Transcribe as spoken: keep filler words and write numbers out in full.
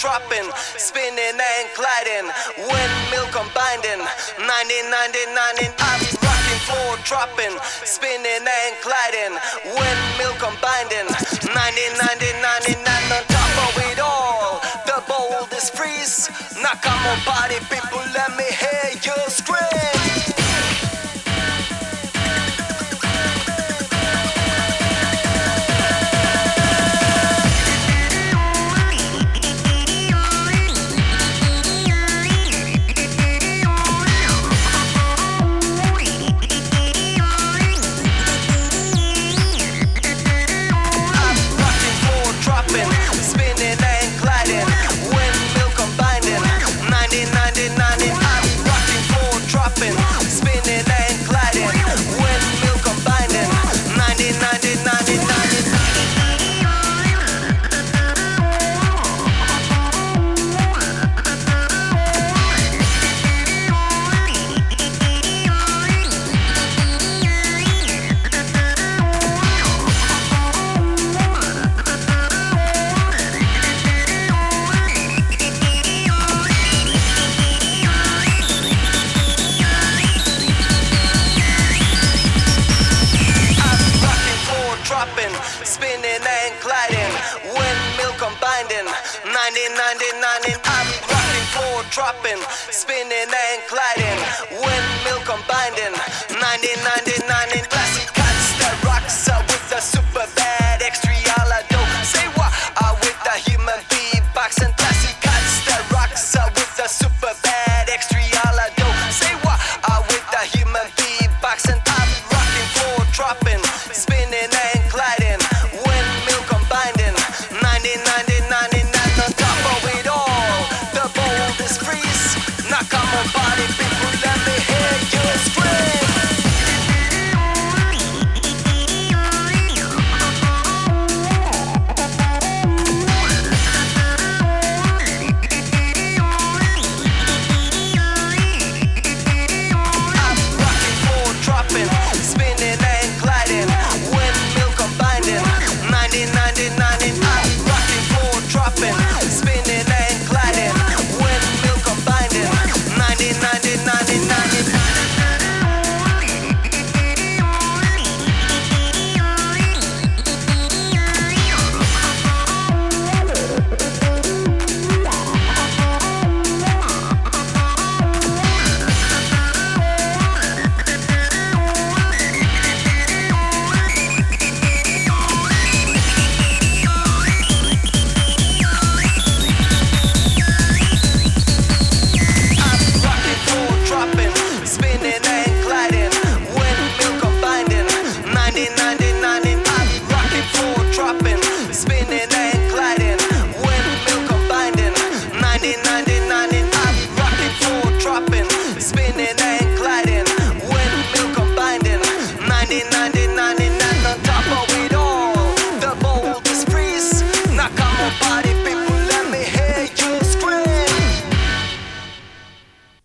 dropping, spinning and gliding, windmill combining, ninety, ninety, ninety, I'm rocking, floor dropping, spinning and gliding, windmill combining, ninety, ninety, ninety-nine on top of it all. The boldest freeze. Now come on, party people, let me hear you scream. Spinning and gliding, windmill combining, ninety, ninety, ninety, I'm rocking, floor dropping, spinning and gliding, windmill combining, ninety, ninety, ninety, classic cuts that rocks out with the super bad extra. Say what? I with the human.